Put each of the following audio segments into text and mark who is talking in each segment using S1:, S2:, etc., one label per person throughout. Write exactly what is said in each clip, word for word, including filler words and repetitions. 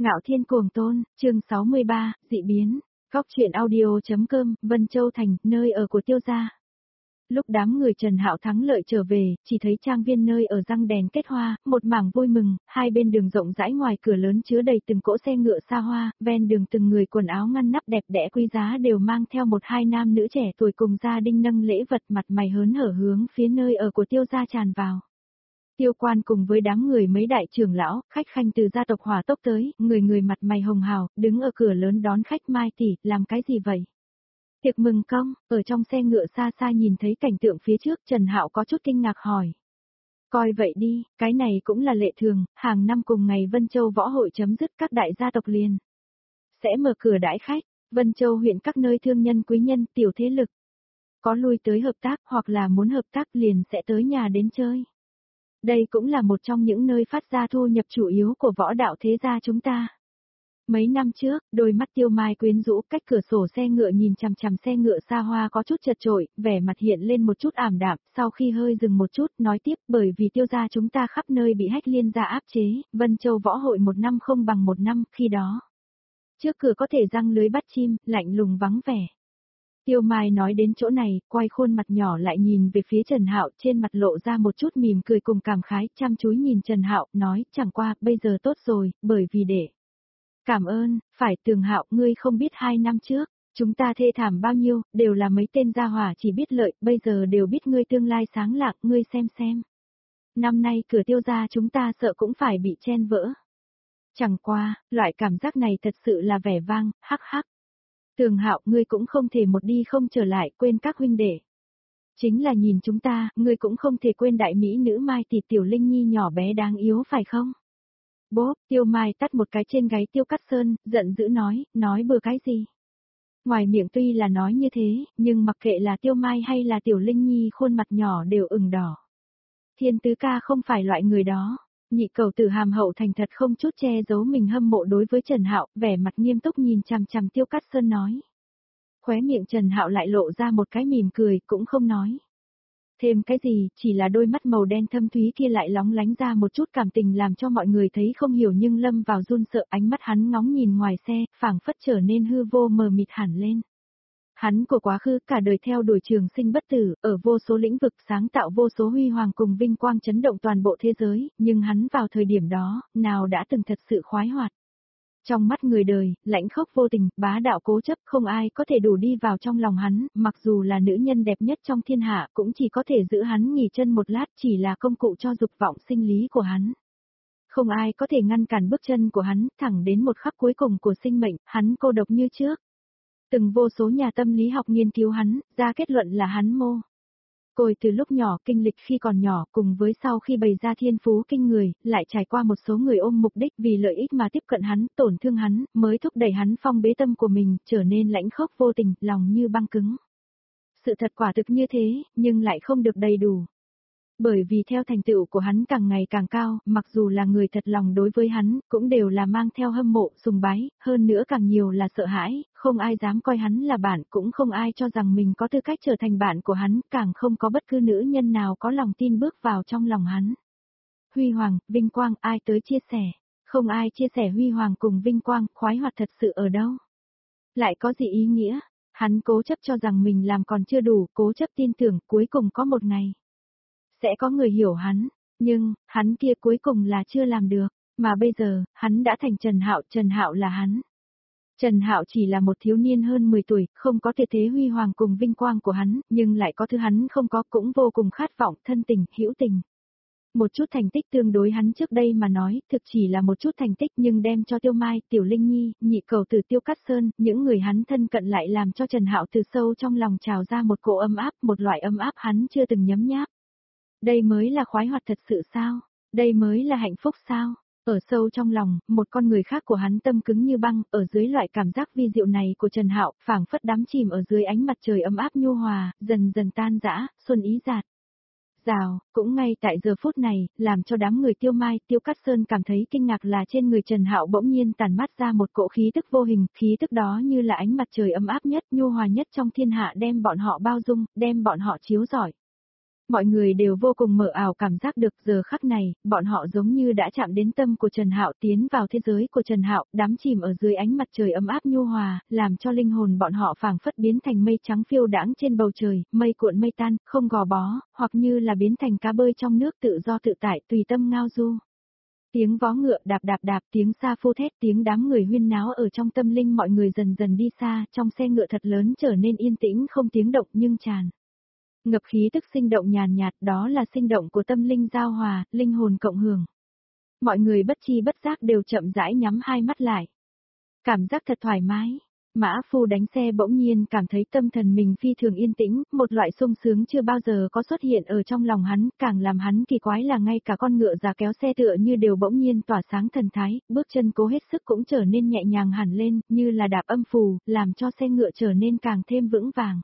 S1: Ngạo Thiên Cuồng Tôn, chương sáu mươi ba, dị biến. Góc truyện audio.com, Vân Châu Thành, nơi ở của Tiêu gia. Lúc đám người Trần Hạo thắng lợi trở về, chỉ thấy trang viên nơi ở răng đèn kết hoa, một mảng vui mừng, hai bên đường rộng rãi ngoài cửa lớn chứa đầy từng cỗ xe ngựa xa hoa, ven đường từng người quần áo ngăn nắp đẹp đẽ quý giá đều mang theo một hai nam nữ trẻ tuổi cùng gia đình nâng lễ vật, mặt mày hớn hở hướng phía nơi ở của Tiêu gia tràn vào. Tiêu Quan cùng với đám người mấy đại trưởng lão, khách khanh từ gia tộc Hỏa Tốc tới, người người mặt mày hồng hào, đứng ở cửa lớn đón khách. Mai tỷ, làm cái gì vậy? Tiệc mừng công, ở trong xe ngựa xa xa nhìn thấy cảnh tượng phía trước, Trần Hạo có chút kinh ngạc hỏi. Coi vậy đi, cái này cũng là lệ thường, hàng năm cùng ngày Vân Châu võ hội chấm dứt các đại gia tộc liền sẽ mở cửa đãi khách. Vân Châu huyện các nơi thương nhân quý nhân, tiểu thế lực có lui tới hợp tác hoặc là muốn hợp tác liền sẽ tới nhà đến chơi. Đây cũng là một trong những nơi phát ra thu nhập chủ yếu của võ đạo thế gia chúng ta. Mấy năm trước, đôi mắt Tiêu Mai quyến rũ cách cửa sổ xe ngựa nhìn chằm chằm xe ngựa xa hoa có chút chật chội, vẻ mặt hiện lên một chút ảm đạm, sau khi hơi dừng một chút, nói tiếp, bởi vì Tiêu gia chúng ta khắp nơi bị Hách Liên gia áp chế, Vân Châu võ hội một năm không bằng một năm, khi đó trước cửa có thể giăng lưới bắt chim, lạnh lùng vắng vẻ. Tiêu Mai nói đến chỗ này, quay khuôn mặt nhỏ lại nhìn về phía Trần Hạo, trên mặt lộ ra một chút mỉm cười cùng cảm khái, chăm chú nhìn Trần Hạo, nói, chẳng qua, bây giờ tốt rồi, bởi vì để cảm ơn, phải Tường Hạo, ngươi không biết hai năm trước, chúng ta thê thảm bao nhiêu, đều là mấy tên gia hỏa chỉ biết lợi, bây giờ đều biết ngươi tương lai sáng lạng, ngươi xem xem. Năm nay cửa Tiêu gia chúng ta sợ cũng phải bị chen vỡ. Chẳng qua, loại cảm giác này thật sự là vẻ vang, hắc hắc. Tường Hạo, ngươi cũng không thể một đi không trở lại, quên các huynh đệ. Chính là nhìn chúng ta, ngươi cũng không thể quên đại mỹ nữ Mai tỷ tiểu Linh Nhi nhỏ bé đáng yếu phải không? Bốp, Tiêu Mai tắt một cái trên gáy Tiêu Cát Sơn, giận dữ nói, nói bừa cái gì? Ngoài miệng tuy là nói như thế, nhưng mặc kệ là Tiêu Mai hay là tiểu Linh Nhi khuôn mặt nhỏ đều ửng đỏ. Thiên Tứ ca không phải loại người đó. Nhị cầu tử hàm hậu thành thật không chút che giấu mình hâm mộ đối với Trần Hạo, vẻ mặt nghiêm túc nhìn chằm chằm Tiêu Cát Sơn nói. Khóe miệng Trần Hạo lại lộ ra một cái mỉm cười, cũng không nói thêm cái gì, chỉ là đôi mắt màu đen thâm thúy kia lại lóng lánh ra một chút cảm tình làm cho mọi người thấy không hiểu nhưng lâm vào run sợ, ánh mắt hắn ngóng nhìn ngoài xe, phảng phất trở nên hư vô mờ mịt hẳn lên. Hắn của quá khứ cả đời theo đuổi trường sinh bất tử, ở vô số lĩnh vực sáng tạo vô số huy hoàng cùng vinh quang chấn động toàn bộ thế giới, nhưng hắn vào thời điểm đó, nào đã từng thật sự khoái hoạt. Trong mắt người đời, lãnh khốc vô tình, bá đạo cố chấp, không ai có thể đủ đi vào trong lòng hắn, mặc dù là nữ nhân đẹp nhất trong thiên hạ cũng chỉ có thể giữ hắn nghỉ chân một lát, chỉ là công cụ cho dục vọng sinh lý của hắn. Không ai có thể ngăn cản bước chân của hắn, thẳng đến một khắc cuối cùng của sinh mệnh, hắn cô độc như trước. Từng vô số nhà tâm lý học nghiên cứu hắn, ra kết luận là hắn mô côi từ lúc nhỏ, kinh lịch khi còn nhỏ, cùng với sau khi bày ra thiên phú kinh người, lại trải qua một số người ôm mục đích vì lợi ích mà tiếp cận hắn, tổn thương hắn, mới thúc đẩy hắn phong bế tâm của mình, trở nên lãnh khốc vô tình, lòng như băng cứng. Sự thật quả thực như thế, nhưng lại không được đầy đủ. Bởi vì theo thành tựu của hắn càng ngày càng cao, mặc dù là người thật lòng đối với hắn, cũng đều là mang theo hâm mộ, sùng bái, hơn nữa càng nhiều là sợ hãi, không ai dám coi hắn là bạn, cũng không ai cho rằng mình có tư cách trở thành bạn của hắn, càng không có bất cứ nữ nhân nào có lòng tin bước vào trong lòng hắn. Huy hoàng, vinh quang, ai tới chia sẻ, không ai chia sẻ huy hoàng cùng vinh quang, khoái hoạt thật sự ở đâu? Lại có gì ý nghĩa? Hắn cố chấp cho rằng mình làm còn chưa đủ, cố chấp tin tưởng, cuối cùng có một ngày sẽ có người hiểu hắn, nhưng, hắn kia cuối cùng là chưa làm được, mà bây giờ, hắn đã thành Trần Hạo, Trần Hạo là hắn. Trần Hạo chỉ là một thiếu niên hơn mười tuổi, không có tuyệt thế huy hoàng cùng vinh quang của hắn, nhưng lại có thứ hắn không có, cũng vô cùng khát vọng, thân tình, hữu tình. Một chút thành tích tương đối hắn trước đây mà nói, thực chỉ là một chút thành tích nhưng đem cho Tiêu Mai, Tiểu Linh Nhi, nhị cầu tử Tiêu Cát Sơn, những người hắn thân cận lại làm cho Trần Hạo từ sâu trong lòng trào ra một cỗ ấm áp, một loại ấm áp hắn chưa từng nhấm nháp. Đây mới là khoái hoạt thật sự sao? Đây mới là hạnh phúc sao? Ở sâu trong lòng, một con người khác của hắn tâm cứng như băng, ở dưới loại cảm giác vi diệu này của Trần Hạo, phảng phất đắm chìm ở dưới ánh mặt trời ấm áp nhu hòa, dần dần tan rã, xuân ý giạt rào, cũng ngay tại giờ phút này, làm cho đám người Tiêu Mai, Tiêu Cát Sơn cảm thấy kinh ngạc là trên người Trần Hạo bỗng nhiên tản mát ra một cỗ khí tức vô hình, khí tức đó như là ánh mặt trời ấm áp nhất, nhu hòa nhất trong thiên hạ đem bọn họ bao dung, đem bọn họ chiếu rọi. Mọi người đều vô cùng mờ ảo cảm giác được giờ khắc này, bọn họ giống như đã chạm đến tâm của Trần Hạo, tiến vào thế giới của Trần Hạo, đắm chìm ở dưới ánh mặt trời ấm áp nhu hòa, làm cho linh hồn bọn họ phảng phất biến thành mây trắng phiêu đãng trên bầu trời, mây cuộn mây tan, không gò bó, hoặc như là biến thành cá bơi trong nước tự do tự tại, tùy tâm ngao du. Tiếng vó ngựa đạp đạp đạp, tiếng xa phu thét, tiếng đám người huyên náo ở trong tâm linh mọi người dần dần đi xa, trong xe ngựa thật lớn trở nên yên tĩnh không tiếng động nhưng tràn ngập khí tức sinh động nhàn nhạt, đó là sinh động của tâm linh giao hòa, linh hồn cộng hưởng. Mọi người bất chi bất giác đều chậm rãi nhắm hai mắt lại. Cảm giác thật thoải mái. Mã phu đánh xe bỗng nhiên cảm thấy tâm thần mình phi thường yên tĩnh, một loại sung sướng chưa bao giờ có xuất hiện ở trong lòng hắn, càng làm hắn kỳ quái là ngay cả con ngựa già kéo xe tựa như đều bỗng nhiên tỏa sáng thần thái, bước chân cố hết sức cũng trở nên nhẹ nhàng hẳn lên, như là đạp âm phù, làm cho xe ngựa trở nên càng thêm vững vàng.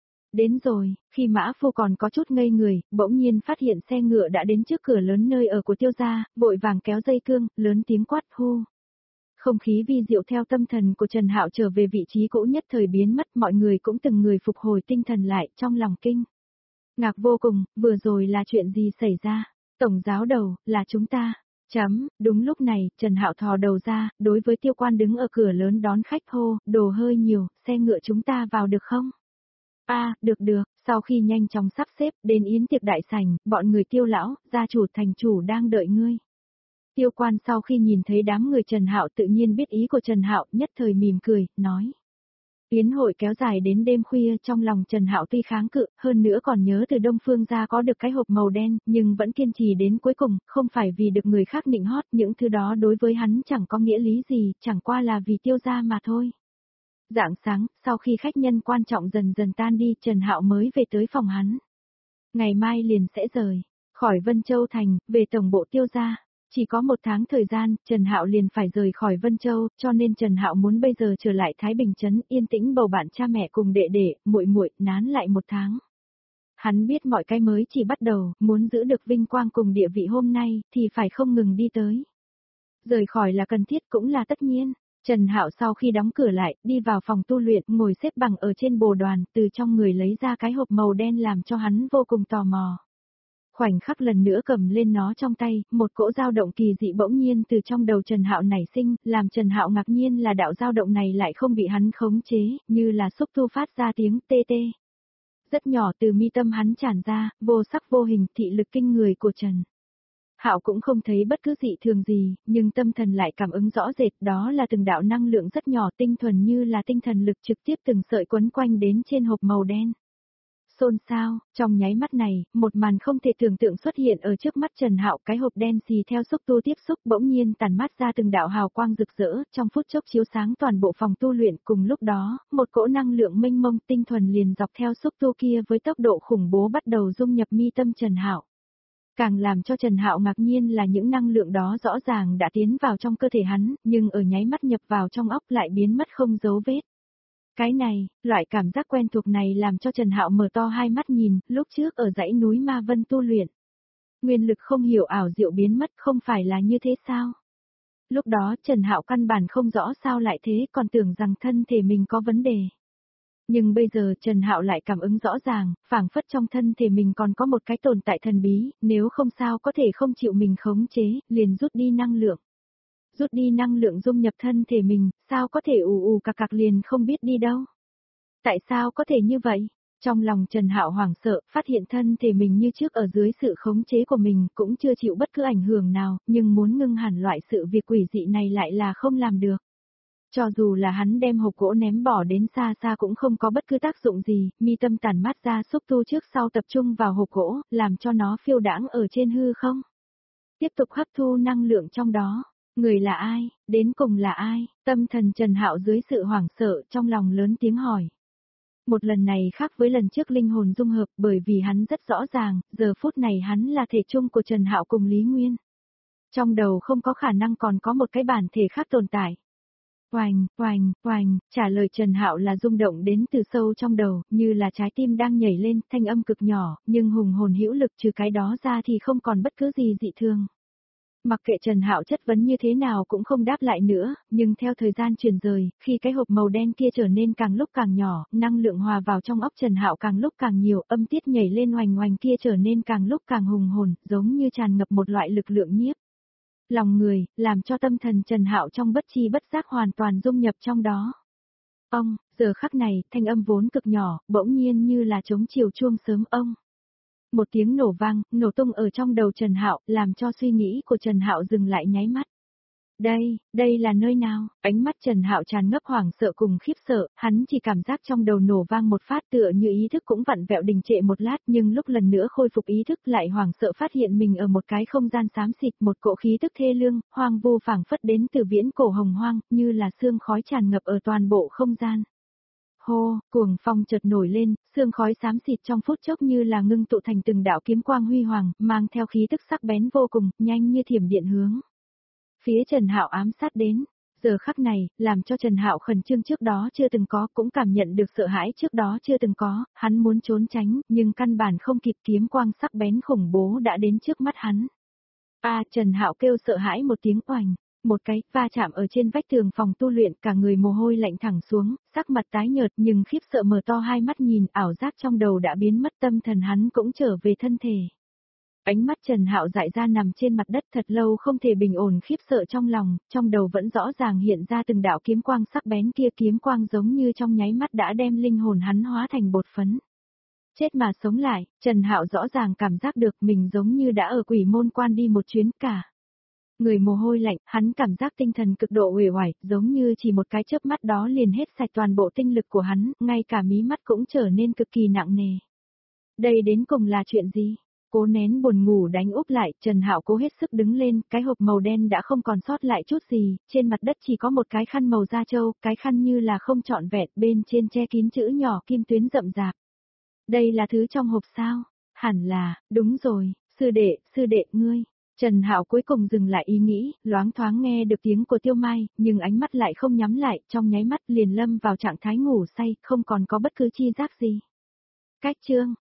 S1: Đến rồi, khi Mã Phu còn có chút ngây người, bỗng nhiên phát hiện xe ngựa đã đến trước cửa lớn nơi ở của Tiêu gia, vội vàng kéo dây cương, lớn tiếng quát hu. Không khí vi diệu theo tâm thần của Trần Hạo trở về vị trí cũ nhất thời biến mất, mọi người cũng từng người phục hồi tinh thần lại, trong lòng kinh ngạc vô cùng, vừa rồi là chuyện gì xảy ra? Tổng giáo đầu, là chúng ta. Chấm, đúng lúc này, Trần Hạo thò đầu ra, đối với Tiêu Quan đứng ở cửa lớn đón khách hô, đồ hơi nhiều, xe ngựa chúng ta vào được không? A, à, được được, sau khi nhanh chóng sắp xếp, đến yến tiệc đại sảnh, bọn người Tiêu lão, gia chủ thành chủ đang đợi ngươi. Tiêu Quan sau khi nhìn thấy đám người Trần Hạo tự nhiên biết ý của Trần Hạo, nhất thời mỉm cười, nói. Yến hội kéo dài đến đêm khuya, trong lòng Trần Hạo tuy kháng cự, hơn nữa còn nhớ từ Đông Phương gia có được cái hộp màu đen, nhưng vẫn kiên trì đến cuối cùng, không phải vì được người khác nịnh hót, những thứ đó đối với hắn chẳng có nghĩa lý gì, chẳng qua là vì Tiêu gia mà thôi. Rạng sáng, sau khi khách nhân quan trọng dần dần tan đi, Trần Hạo mới về tới phòng hắn. Ngày mai liền sẽ rời khỏi Vân Châu thành, về tổng bộ Tiêu gia. Chỉ có một tháng thời gian, Trần Hạo liền phải rời khỏi Vân Châu, cho nên Trần Hạo muốn bây giờ trở lại Thái Bình trấn, yên tĩnh bầu bạn cha mẹ cùng đệ đệ, muội muội, nán lại một tháng. Hắn biết mọi cái mới chỉ bắt đầu, muốn giữ được vinh quang cùng địa vị hôm nay, thì phải không ngừng đi tới. Rời khỏi là cần thiết cũng là tất nhiên. Trần Hạo sau khi đóng cửa lại, đi vào phòng tu luyện, ngồi xếp bằng ở trên bồ đoàn, từ trong người lấy ra cái hộp màu đen làm cho hắn vô cùng tò mò. Khoảnh khắc lần nữa cầm lên nó trong tay, một cỗ dao động kỳ dị bỗng nhiên từ trong đầu Trần Hạo nảy sinh, làm Trần Hạo ngạc nhiên là đạo dao động này lại không bị hắn khống chế, như là xúc tu phát ra tiếng tê tê. Rất nhỏ từ mi tâm hắn tràn ra, vô sắc vô hình, thị lực kinh người của Trần Hạo cũng không thấy bất cứ dị thường gì, nhưng tâm thần lại cảm ứng rõ rệt, đó là từng đạo năng lượng rất nhỏ tinh thuần như là tinh thần lực trực tiếp từng sợi quấn quanh đến trên hộp màu đen. Xôn xao, trong nháy mắt này, một màn không thể tưởng tượng xuất hiện ở trước mắt Trần Hạo, cái hộp đen xì theo xúc tu tiếp xúc bỗng nhiên tản mát ra từng đạo hào quang rực rỡ, trong phút chốc chiếu sáng toàn bộ phòng tu luyện, cùng lúc đó, một cỗ năng lượng mênh mông tinh thuần liền dọc theo xúc tu kia với tốc độ khủng bố bắt đầu dung nhập mi tâm Trần Hạo. Càng làm cho Trần Hạo ngạc nhiên là những năng lượng đó rõ ràng đã tiến vào trong cơ thể hắn, nhưng ở nháy mắt nhập vào trong óc lại biến mất không dấu vết. Cái này, loại cảm giác quen thuộc này làm cho Trần Hạo mở to hai mắt nhìn, lúc trước ở dãy núi Ma Vân tu luyện. Nguyên lực không hiểu ảo diệu biến mất, không phải là như thế sao? Lúc đó Trần Hạo căn bản không rõ sao lại thế, còn tưởng rằng thân thể mình có vấn đề. Nhưng bây giờ Trần Hạo lại cảm ứng rõ ràng, phảng phất trong thân thể mình còn có một cái tồn tại thần bí, nếu không sao có thể không chịu mình khống chế, liền rút đi năng lượng. Rút đi năng lượng dung nhập thân thể mình, sao có thể ù ù cạc cạc liền không biết đi đâu. Tại sao có thể như vậy? Trong lòng Trần Hạo hoảng sợ, phát hiện thân thể mình như trước ở dưới sự khống chế của mình, cũng chưa chịu bất cứ ảnh hưởng nào, nhưng muốn ngưng hẳn loại sự việc quỷ dị này lại là không làm được. Cho dù là hắn đem hộp gỗ ném bỏ đến xa xa cũng không có bất cứ tác dụng gì, mi tâm tản mát ra xúc tu trước sau tập trung vào hộp gỗ, làm cho nó phiêu đãng ở trên hư không. Tiếp tục hấp thu năng lượng trong đó. Người là ai, đến cùng là ai? Tâm thần Trần Hạo dưới sự hoảng sợ trong lòng lớn tiếng hỏi. Một lần này khác với lần trước linh hồn dung hợp, bởi vì hắn rất rõ ràng, giờ phút này hắn là thể chung của Trần Hạo cùng Lý Nguyên. Trong đầu không có khả năng còn có một cái bản thể khác tồn tại. Oành, oành, oành, trả lời Trần Hạo là rung động đến từ sâu trong đầu, như là trái tim đang nhảy lên, thanh âm cực nhỏ, nhưng hùng hồn hữu lực, trừ cái đó ra thì không còn bất cứ gì dị thường. Mặc kệ Trần Hạo chất vấn như thế nào cũng không đáp lại nữa, nhưng theo thời gian truyền rời, khi cái hộp màu đen kia trở nên càng lúc càng nhỏ, năng lượng hòa vào trong óc Trần Hạo càng lúc càng nhiều, âm tiết nhảy lên oành oành kia trở nên càng lúc càng hùng hồn, giống như tràn ngập một loại lực lượng nhiếp lòng người, làm cho tâm thần Trần Hạo trong bất chi bất giác hoàn toàn dung nhập trong đó. Ông, giờ khắc này, thanh âm vốn cực nhỏ, bỗng nhiên như là trống chiều chuông sớm ông. Một tiếng nổ vang, nổ tung ở trong đầu Trần Hạo, làm cho suy nghĩ của Trần Hạo dừng lại nháy mắt. Đây, đây là nơi nào? Ánh mắt Trần Hạo tràn ngập hoảng sợ cùng khiếp sợ, hắn chỉ cảm giác trong đầu nổ vang một phát tựa như ý thức cũng vặn vẹo đình trệ một lát, nhưng lúc lần nữa khôi phục ý thức lại hoảng sợ phát hiện mình ở một cái không gian xám xịt, một cỗ khí tức thê lương, hoang vu phảng phất đến từ viễn cổ hồng hoang, như là sương khói tràn ngập ở toàn bộ không gian. Hô, cuồng phong chợt nổi lên, sương khói xám xịt trong phút chốc như là ngưng tụ thành từng đạo kiếm quang huy hoàng, mang theo khí tức sắc bén vô cùng, nhanh như thiểm điện hướng phía Trần Hạo ám sát đến. Giờ khắc này, làm cho Trần Hạo khẩn trương trước đó chưa từng có, cũng cảm nhận được sợ hãi trước đó chưa từng có, hắn muốn trốn tránh, nhưng căn bản không kịp, kiếm quang sắc bén khủng bố đã đến trước mắt hắn. A, Trần Hạo kêu sợ hãi một tiếng oành, một cái va chạm ở trên vách tường phòng tu luyện, cả người mồ hôi lạnh thẳng xuống, sắc mặt tái nhợt nhưng khiếp sợ mở to hai mắt nhìn, ảo giác trong đầu đã biến mất, tâm thần hắn cũng trở về thân thể. Ánh mắt Trần Hạo dại ra nằm trên mặt đất thật lâu không thể bình ổn, khiếp sợ trong lòng, trong đầu vẫn rõ ràng hiện ra từng đạo kiếm quang sắc bén kia, kiếm quang giống như trong nháy mắt đã đem linh hồn hắn hóa thành bột phấn. Chết mà sống lại, Trần Hạo rõ ràng cảm giác được mình giống như đã ở quỷ môn quan đi một chuyến cả. Người mồ hôi lạnh, hắn cảm giác tinh thần cực độ uể oải, giống như chỉ một cái chớp mắt đó liền hết sạch toàn bộ tinh lực của hắn, ngay cả mí mắt cũng trở nên cực kỳ nặng nề. Đây đến cùng là chuyện gì? Cố nén buồn ngủ đánh úp lại, Trần Hạo cố hết sức đứng lên, cái hộp màu đen đã không còn sót lại chút gì, trên mặt đất chỉ có một cái khăn màu da trâu, cái khăn như là không trọn vẹn, bên trên che kín chữ nhỏ kim tuyến rậm rạp. Đây là thứ trong hộp sao? Hẳn là, đúng rồi, sư đệ, sư đệ, ngươi. Trần Hạo cuối cùng dừng lại ý nghĩ, loáng thoáng nghe được tiếng của Tiêu Mai, nhưng ánh mắt lại không nhắm lại, trong nháy mắt liền lâm vào trạng thái ngủ say, không còn có bất cứ chi giác gì. Cách chương